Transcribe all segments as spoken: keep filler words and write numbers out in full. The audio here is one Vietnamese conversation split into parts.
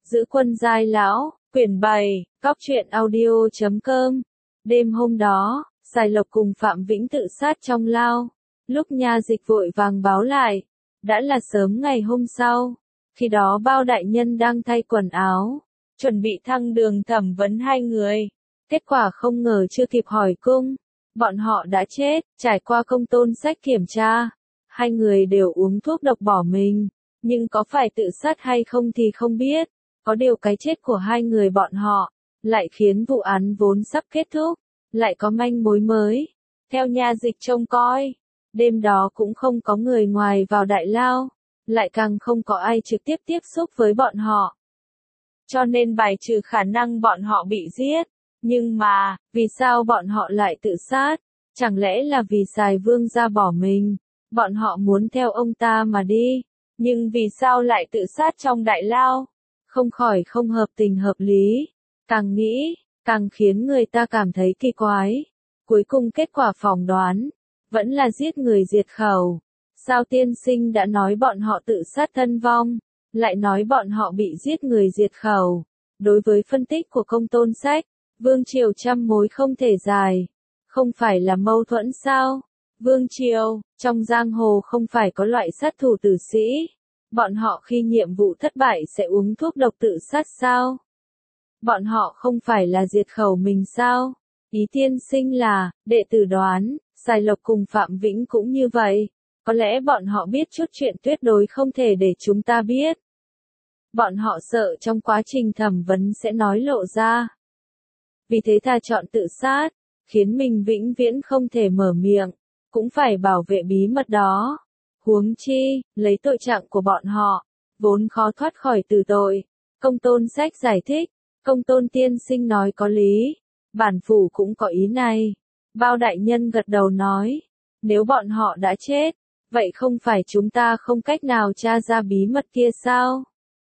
Giữ quân giai lão, quyển bảy, cóc truyện audio chấm com. Đêm hôm đó, Sài Lộc cùng Phạm Vĩnh tự sát trong lao. Lúc nha dịch vội vàng báo lại, đã là sớm ngày hôm sau. Khi đó Bao đại nhân đang thay quần áo, chuẩn bị thăng đường thẩm vấn hai người. Kết quả không ngờ chưa kịp hỏi cung, bọn họ đã chết. Trải qua công tôn sách kiểm tra, hai người đều uống thuốc độc bỏ mình, nhưng có phải tự sát hay không thì không biết. Có điều cái chết của hai người bọn họ lại khiến vụ án vốn sắp kết thúc lại có manh mối mới. Theo nha dịch trông coi, đêm đó cũng không có người ngoài vào đại lao, lại càng không có ai trực tiếp tiếp xúc với bọn họ. Cho nên bài trừ khả năng bọn họ bị giết. Nhưng mà, vì sao bọn họ lại tự sát? Chẳng lẽ là vì Sài Vương gia bỏ mình? Bọn họ muốn theo ông ta mà đi, nhưng vì sao lại tự sát trong đại lao? Không khỏi không hợp tình hợp lý. Càng nghĩ, càng khiến người ta cảm thấy kỳ quái. Cuối cùng kết quả phỏng đoán, vẫn là giết người diệt khẩu. Sao tiên sinh đã nói bọn họ tự sát thân vong, lại nói bọn họ bị giết người diệt khẩu? Đối với phân tích của công tôn sách, Vương Triều trăm mối không thể giải. Không phải là mâu thuẫn sao? Vương Triều, trong giang hồ không phải có loại sát thủ tử sĩ. Bọn họ khi nhiệm vụ thất bại sẽ uống thuốc độc tự sát sao? Bọn họ không phải là diệt khẩu mình sao? Ý tiên sinh là, đệ tử đoán, Sài Lộc cùng Phạm Vĩnh cũng như vậy. Có lẽ bọn họ biết chút chuyện tuyệt đối không thể để chúng ta biết. Bọn họ sợ trong quá trình thẩm vấn sẽ nói lộ ra. Vì thế ta chọn tự sát, khiến mình vĩnh viễn không thể mở miệng, cũng phải bảo vệ bí mật đó. Huống chi, lấy tội trạng của bọn họ, vốn khó thoát khỏi tử tội. Công tôn sách giải thích, công tôn tiên sinh nói có lý, bản phủ cũng có ý này. Bao đại nhân gật đầu nói, nếu bọn họ đã chết, vậy không phải chúng ta không cách nào tra ra bí mật kia sao?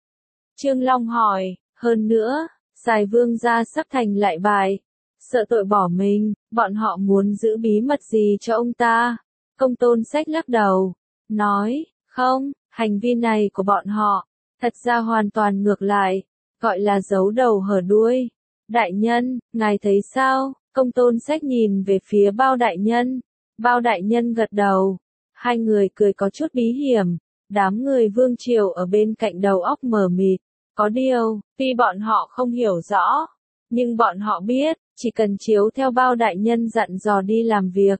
Trương Long hỏi, hơn nữa, Sài Vương gia sắp thành lại bại, sợ tội bỏ mình, bọn họ muốn giữ bí mật gì cho ông ta? Công tôn sách lắc đầu, nói, không, hành vi này của bọn họ, thật ra hoàn toàn ngược lại, gọi là giấu đầu hở đuôi. Đại nhân, ngài thấy sao? Công tôn sách nhìn về phía Bao đại nhân. Bao đại nhân gật đầu. Hai người cười có chút bí hiểm. Đám người Vương Triều ở bên cạnh đầu óc mờ mịt. Có điều, tuy bọn họ không hiểu rõ, nhưng bọn họ biết, chỉ cần chiếu theo Bao đại nhân dặn dò đi làm việc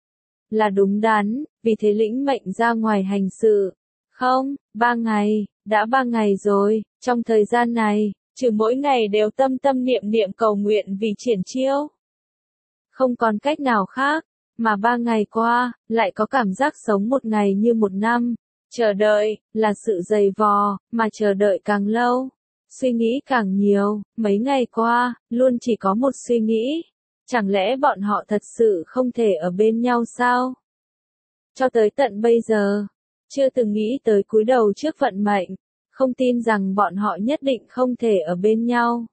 là đúng đắn, vì thế lĩnh mệnh ra ngoài hành sự. Không, ba ngày, đã ba ngày rồi, trong thời gian này, trừ mỗi ngày đều tâm tâm niệm niệm cầu nguyện vì triển chiêu. Không còn cách nào khác, mà ba ngày qua, lại có cảm giác sống một ngày như một năm. Chờ đợi, là sự dày vò, mà chờ đợi càng lâu, suy nghĩ càng nhiều. Mấy ngày qua, luôn chỉ có một suy nghĩ. Chẳng lẽ bọn họ thật sự không thể ở bên nhau sao? Cho tới tận bây giờ, chưa từng nghĩ tới cúi đầu trước vận mệnh, không tin rằng bọn họ nhất định không thể ở bên nhau.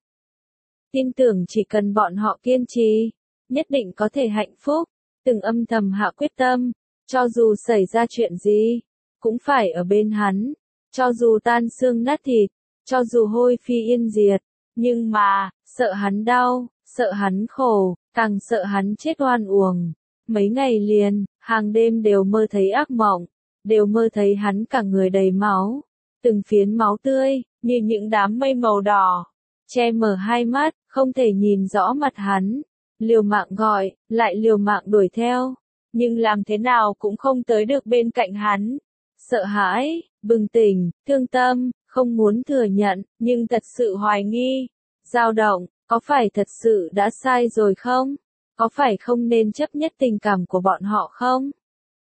Tin tưởng chỉ cần bọn họ kiên trì, nhất định có thể hạnh phúc, từng âm thầm hạ quyết tâm, cho dù xảy ra chuyện gì, cũng phải ở bên hắn, cho dù tan xương nát thịt, cho dù hôi phi yên diệt, nhưng mà, sợ hắn đau, sợ hắn khổ, càng sợ hắn chết oan uổng. Mấy ngày liền, hàng đêm đều mơ thấy ác mộng, đều mơ thấy hắn cả người đầy máu, từng phiến máu tươi, như những đám mây màu đỏ, che mờ hai mắt, không thể nhìn rõ mặt hắn. Liều mạng gọi, lại liều mạng đuổi theo, nhưng làm thế nào cũng không tới được bên cạnh hắn. Sợ hãi, bừng tỉnh, thương tâm, không muốn thừa nhận, nhưng thật sự hoài nghi, dao động, có phải thật sự đã sai rồi không? Có phải không nên chấp nhất tình cảm của bọn họ không?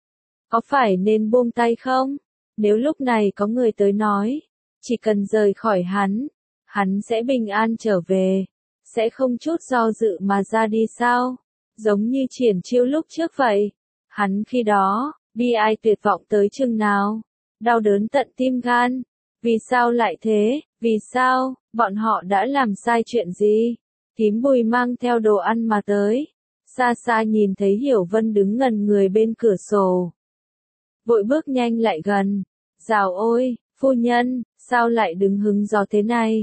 Có phải nên buông tay không? Nếu lúc này có người tới nói, chỉ cần rời khỏi hắn, hắn sẽ bình an trở về, sẽ không chút do dự mà ra đi sao? Giống như triển chiêu lúc trước vậy. Hắn khi đó, bi ai tuyệt vọng tới chừng nào? Đau đớn tận tim gan. Vì sao lại thế? Vì sao? Bọn họ đã làm sai chuyện gì? Thím Bùi mang theo đồ ăn mà tới. Xa xa nhìn thấy Hiểu Vân đứng ngần người bên cửa sổ. Vội bước nhanh lại gần. Dào ôi, phu nhân, sao lại đứng hứng gió thế này?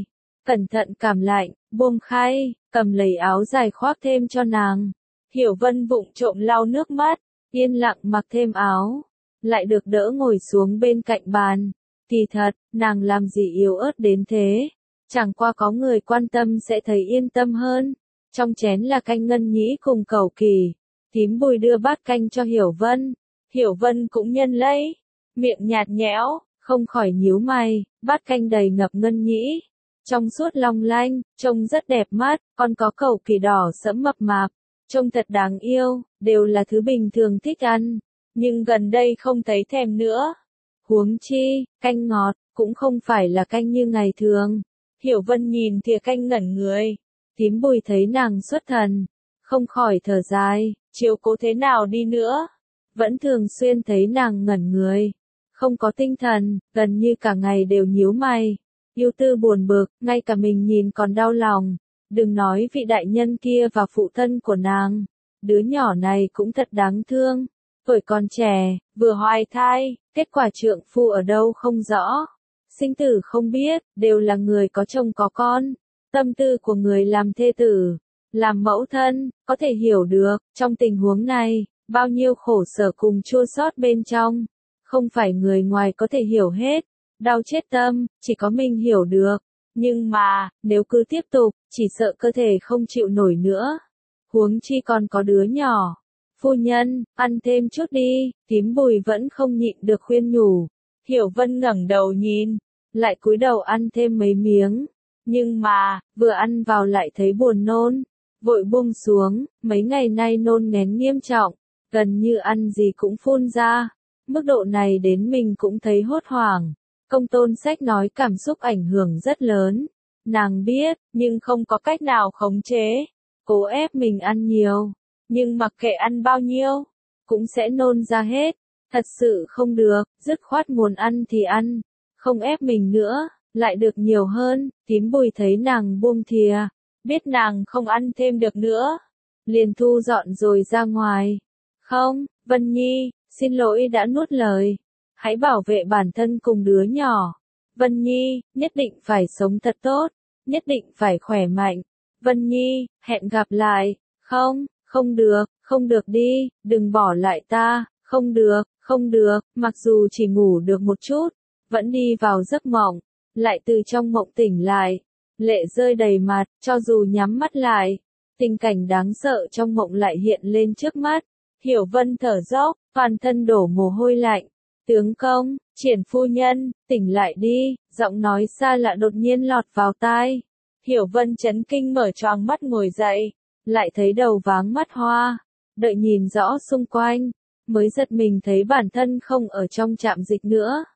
cẩn thận cảm lạnh, buông khay, cầm lấy áo dài khoác thêm cho nàng. Hiểu Vân vụng trộm lau nước mắt, yên lặng mặc thêm áo, lại được đỡ ngồi xuống bên cạnh bàn. Kỳ thật, nàng làm gì yếu ớt đến thế, chẳng qua có người quan tâm sẽ thấy yên tâm hơn. Trong chén là canh ngân nhĩ cùng cẩu kỳ, Thím Bùi đưa bát canh cho Hiểu Vân. Hiểu Vân cũng nhân lấy, miệng nhạt nhẽo, không khỏi nhíu mày, bát canh đầy ngập ngân nhĩ, trong suốt long lanh, trông rất đẹp mắt, còn có cẩu kỳ đỏ sẫm mập mạp, trông thật đáng yêu, đều là thứ bình thường thích ăn, nhưng gần đây không thấy thèm nữa. Huống chi, canh ngọt, cũng không phải là canh như ngày thường. Hiểu Vân nhìn thìa canh ngẩn người, Thím Bùi thấy nàng xuất thần, không khỏi thở dài, chiếu cố thế nào đi nữa, vẫn thường xuyên thấy nàng ngẩn người, không có tinh thần, gần như cả ngày đều nhíu mày, ưu tư buồn bực, ngay cả mình nhìn còn đau lòng, đừng nói vị đại nhân kia và phụ thân của nàng, đứa nhỏ này cũng thật đáng thương, tuổi còn trẻ, vừa hoài thai, kết quả trượng phu ở đâu không rõ, sinh tử không biết, đều là người có chồng có con, tâm tư của người làm thê tử, làm mẫu thân, có thể hiểu được, trong tình huống này, bao nhiêu khổ sở cùng chua xót bên trong, không phải người ngoài có thể hiểu hết, đau chết tâm, chỉ có mình hiểu được, nhưng mà, nếu cứ tiếp tục, chỉ sợ cơ thể không chịu nổi nữa, huống chi còn có đứa nhỏ. Phu nhân, ăn thêm chút đi, Thím Bùi vẫn không nhịn được khuyên nhủ. Hiểu Vân ngẩng đầu nhìn, lại cúi đầu ăn thêm mấy miếng, nhưng mà, vừa ăn vào lại thấy buồn nôn, vội buông xuống, mấy ngày nay nôn ngén nghiêm trọng, gần như ăn gì cũng phun ra, mức độ này đến mình cũng thấy hốt hoảng. Công Tôn Sách nói cảm xúc ảnh hưởng rất lớn, nàng biết, nhưng không có cách nào khống chế, cố ép mình ăn nhiều, nhưng mặc kệ ăn bao nhiêu, cũng sẽ nôn ra hết, thật sự không được, dứt khoát muốn ăn thì ăn, không ép mình nữa, lại được nhiều hơn. Thím Bùi thấy nàng buông thìa, biết nàng không ăn thêm được nữa, liền thu dọn rồi ra ngoài. Không, Vân Nhi, xin lỗi đã nuốt lời, hãy bảo vệ bản thân cùng đứa nhỏ. Vân Nhi, nhất định phải sống thật tốt, nhất định phải khỏe mạnh. Vân Nhi, hẹn gặp lại. Không, không được, không được đi, đừng bỏ lại ta, không được, không được, mặc dù chỉ ngủ được một chút, vẫn đi vào giấc mộng, lại từ trong mộng tỉnh lại, lệ rơi đầy mặt, cho dù nhắm mắt lại, tình cảnh đáng sợ trong mộng lại hiện lên trước mắt. Hiểu Vân thở dốc, toàn thân đổ mồ hôi lạnh. Tướng công, Triển phu nhân, tỉnh lại đi, giọng nói xa lạ đột nhiên lọt vào tai. Hiểu Vân chấn kinh mở choàng mắt ngồi dậy, lại thấy đầu váng mắt hoa, đợi nhìn rõ xung quanh, mới giật mình thấy bản thân không ở trong trạm dịch nữa.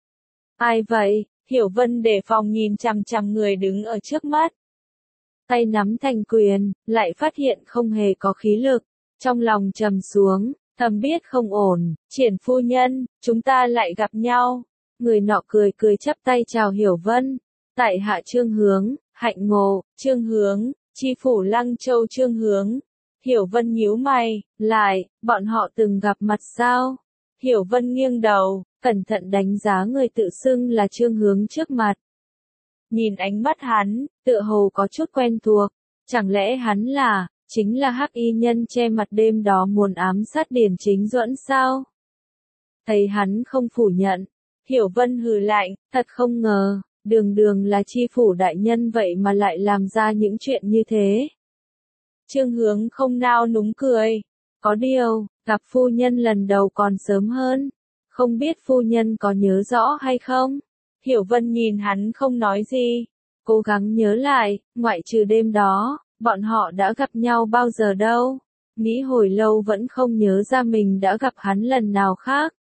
Ai vậy? Hiểu Vân đề phòng nhìn chằm chằm người đứng ở trước mắt. Tay nắm thành quyền, lại phát hiện không hề có khí lực, trong lòng trầm xuống, thầm biết không ổn. Triển phu nhân, chúng ta lại gặp nhau. Người nọ cười cười chắp tay chào Hiểu Vân. Tại hạ Trương Hướng, hạnh ngộ. Trương Hướng, chi phủ Lăng Châu Trương Hướng. Hiểu Vân nhíu mày, lại, bọn họ từng gặp mặt sao? Hiểu Vân nghiêng đầu, cẩn thận đánh giá người tự xưng là Trương Hướng trước mặt. Nhìn ánh mắt hắn, tựa hồ có chút quen thuộc, chẳng lẽ hắn là, chính là hắc y nhân che mặt đêm đó muốn ám sát Điền Chính Duẫn sao? Thấy hắn không phủ nhận, Hiểu Vân hừ lạnh, thật không ngờ, đường đường là chi phủ đại nhân vậy mà lại làm ra những chuyện như thế. Trương Hướng không nao núng cười, có điều, gặp phu nhân lần đầu còn sớm hơn, không biết phu nhân có nhớ rõ hay không? Hiểu Vân nhìn hắn không nói gì, cố gắng nhớ lại, ngoại trừ đêm đó, bọn họ đã gặp nhau bao giờ đâu, nghĩ hồi lâu vẫn không nhớ ra mình đã gặp hắn lần nào khác.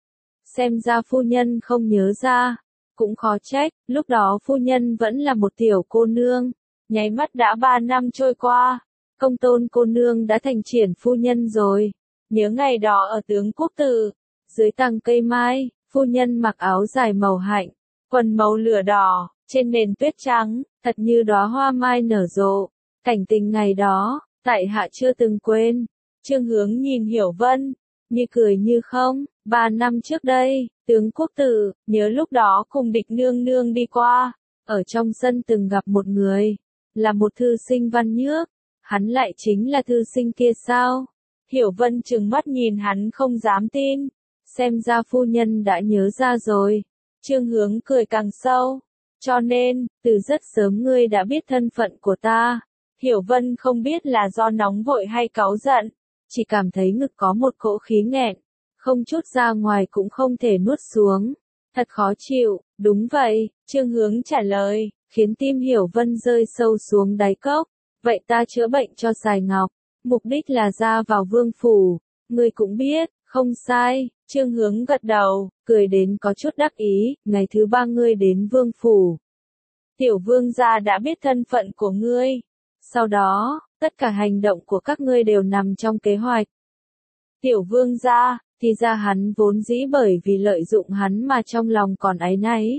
Xem ra phu nhân không nhớ ra, cũng khó trách, lúc đó phu nhân vẫn là một tiểu cô nương, nháy mắt đã ba năm trôi qua, Công Tôn cô nương đã thành Triển phu nhân rồi, nhớ ngày đó ở Tướng Quốc Tử, dưới tầng cây mai, phu nhân mặc áo dài màu hạnh, quần màu lửa đỏ, trên nền tuyết trắng, thật như đóa hoa mai nở rộ. Cảnh tình ngày đó, tại hạ chưa từng quên. Trương Hướng nhìn Hiểu Vân, như cười như không, ba năm trước đây, Tướng Quốc Tử, nhớ lúc đó cùng Địch nương nương đi qua, ở trong sân từng gặp một người, là một thư sinh văn nhước, hắn lại chính là thư sinh kia sao? Hiểu Vân trừng mắt nhìn hắn không dám tin, xem ra phu nhân đã nhớ ra rồi. Trương Hướng cười càng sâu, cho nên, từ rất sớm ngươi đã biết thân phận của ta. Hiểu Vân không biết là do nóng vội hay cáu giận, chỉ cảm thấy ngực có một cỗ khí nghẹn, không chút ra ngoài cũng không thể nuốt xuống. Thật khó chịu, đúng vậy, Trương Hướng trả lời, khiến tim Hiểu Vân rơi sâu xuống đáy cốc. Vậy ta chữa bệnh cho Sài Ngọc, mục đích là ra vào vương phủ, ngươi cũng biết, không sai. Trương Hướng gật đầu, cười đến có chút đắc ý, ngày thứ ba ngươi đến vương phủ. Tiểu vương gia đã biết thân phận của ngươi. Sau đó, tất cả hành động của các ngươi đều nằm trong kế hoạch. Tiểu vương gia, thì ra hắn vốn dĩ bởi vì lợi dụng hắn mà trong lòng còn áy náy.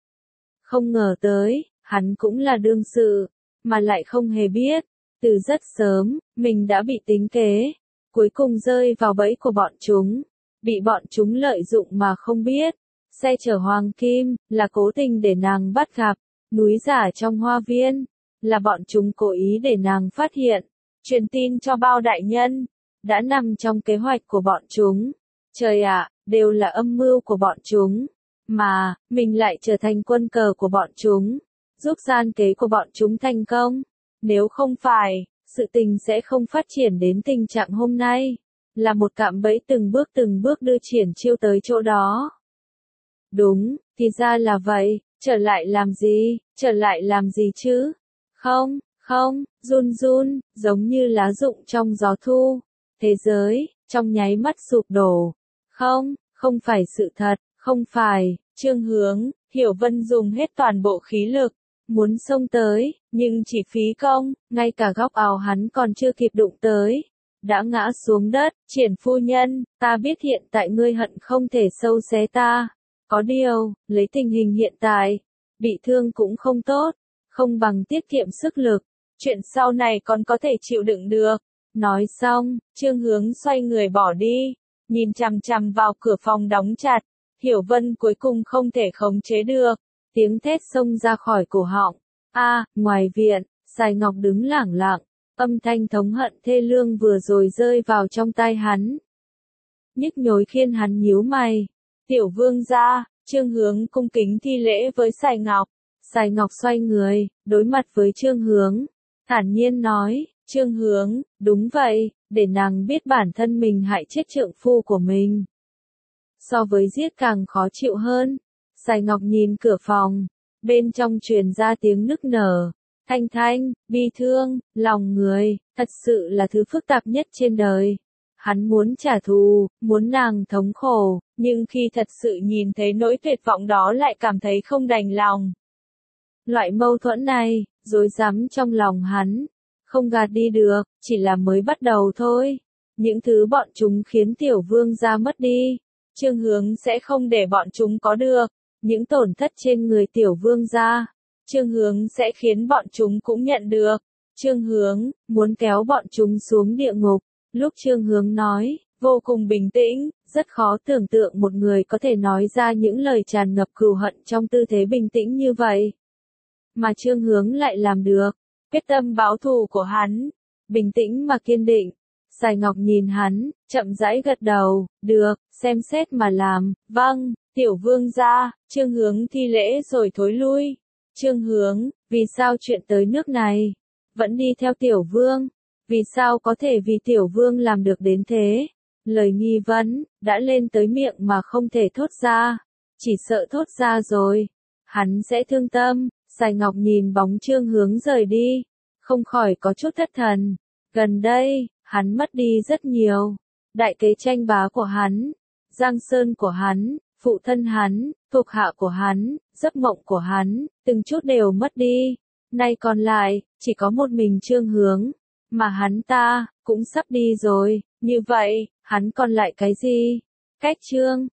Không ngờ tới, hắn cũng là đương sự, mà lại không hề biết. Từ rất sớm, mình đã bị tính kế, cuối cùng rơi vào bẫy của bọn chúng. Bị bọn chúng lợi dụng mà không biết. Xe chở hoàng kim, là cố tình để nàng bắt gặp. Núi giả trong hoa viên, là bọn chúng cố ý để nàng phát hiện. Truyền tin cho bao đại nhân, đã nằm trong kế hoạch của bọn chúng. Trời ạ, đều là âm mưu của bọn chúng. Mà, mình lại trở thành quân cờ của bọn chúng, giúp gian kế của bọn chúng thành công. Nếu không phải, sự tình sẽ không phát triển đến tình trạng hôm nay. Là một cạm bẫy từng bước từng bước đưa triển chiêu tới chỗ đó. Đúng, thì ra là vậy, trở lại làm gì, trở lại làm gì chứ? Không, không, run run, giống như lá rụng trong gió thu. Thế giới, trong nháy mắt sụp đổ. Không, không phải sự thật, không phải. Trương Hướng, Hiểu Vân dùng hết toàn bộ khí lực, muốn xông tới, nhưng chỉ phí công, ngay cả góc áo hắn còn chưa kịp đụng tới. Đã ngã xuống đất. Triển phu nhân, ta biết hiện tại ngươi hận không thể sâu xé ta. Có điều, lấy tình hình hiện tại, bị thương cũng không tốt, không bằng tiết kiệm sức lực. Chuyện sau này còn có thể chịu đựng được. Nói xong, Trương Hướng xoay người bỏ đi, nhìn chằm chằm vào cửa phòng đóng chặt. Hiểu Vân cuối cùng không thể khống chế được, tiếng thét xông ra khỏi cổ họng. A, ngoài viện, Sài Ngọc đứng lẳng lặng, âm thanh thống hận thê lương vừa rồi rơi vào trong tai hắn. Nhức nhối khiến hắn nhíu mày. Tiểu vương gia, Trương Hướng cung kính thi lễ với Sài Ngọc. Sài Ngọc xoay người, đối mặt với Trương Hướng, thản nhiên nói, Trương Hướng, đúng vậy, để nàng biết bản thân mình hại chết trượng phu của mình. So với giết càng khó chịu hơn. Sài Ngọc nhìn cửa phòng, bên trong truyền ra tiếng nức nở, thanh thanh, bi thương, lòng người, thật sự là thứ phức tạp nhất trên đời. Hắn muốn trả thù, muốn nàng thống khổ, nhưng khi thật sự nhìn thấy nỗi tuyệt vọng đó lại cảm thấy không đành lòng. Loại mâu thuẫn này, rối rắm trong lòng hắn, không gạt đi được, chỉ là mới bắt đầu thôi. Những thứ bọn chúng khiến tiểu vương gia mất đi, Trương Hướng sẽ không để bọn chúng có được. Những tổn thất trên người tiểu vương gia, Trương Hướng sẽ khiến bọn chúng cũng nhận được. Trương Hướng, muốn kéo bọn chúng xuống địa ngục. Lúc Trương Hướng nói, vô cùng bình tĩnh, rất khó tưởng tượng một người có thể nói ra những lời tràn ngập cừu hận trong tư thế bình tĩnh như vậy. Mà Trương Hướng lại làm được. Quyết tâm báo thù của hắn, bình tĩnh mà kiên định. Sài Ngọc nhìn hắn, chậm rãi gật đầu, được, xem xét mà làm, vâng, tiểu vương gia. Trương Hướng thi lễ rồi thối lui. Trương Hướng, vì sao chuyện tới nước này, vẫn đi theo tiểu vương, vì sao có thể vì tiểu vương làm được đến thế? Lời nghi vấn, đã lên tới miệng mà không thể thốt ra, chỉ sợ thốt ra rồi, hắn sẽ thương tâm. Sài Ngọc nhìn bóng Trương Hướng rời đi, không khỏi có chút thất thần. Gần đây, hắn mất đi rất nhiều. Đại kế tranh bá của hắn, giang sơn của hắn, phụ thân hắn, thuộc hạ của hắn, giấc mộng của hắn, từng chút đều mất đi. Nay còn lại, chỉ có một mình Trương Hướng, mà hắn ta, cũng sắp đi rồi. Như vậy, hắn còn lại cái gì? Cách Trương